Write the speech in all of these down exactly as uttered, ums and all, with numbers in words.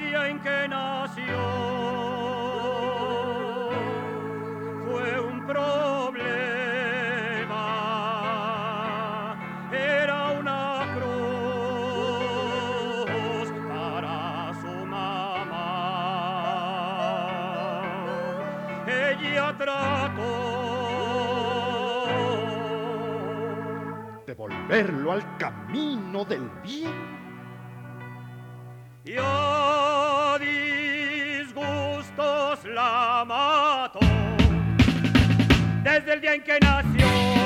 día en que nació fue un problema, era una cruz para su mamá. Ella trató de volverlo al camino del bien. Y a disgustos la mató desde el día en que nació.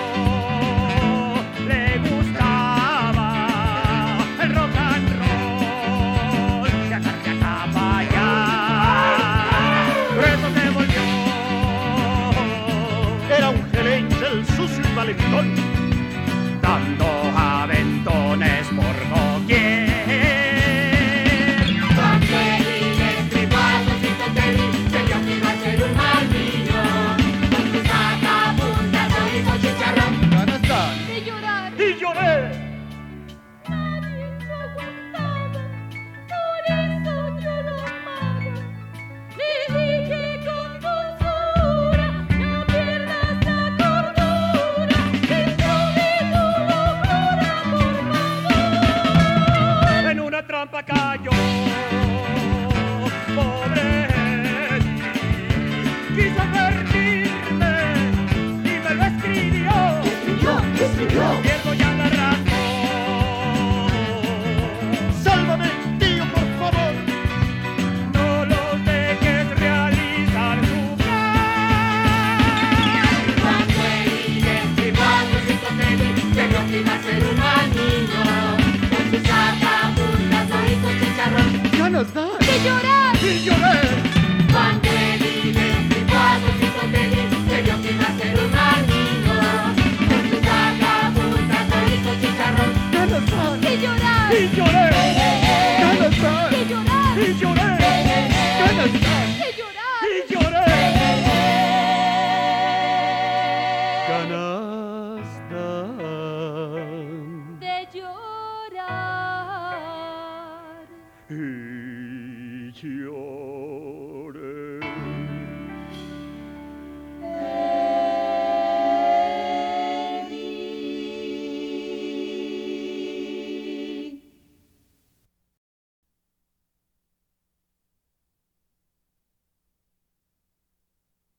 Le gustaba el rock and roll, de acá de acá para allá. Por eso se volvió. Era un gelenche, el sucio y valentón, dando aventones por doquier. Cuando el inestimado Cito Terry se vio que iba a ser un mal niño, con su sacapuntas lo hizo chicharrón. ganas dan Y llorar. Y lloré.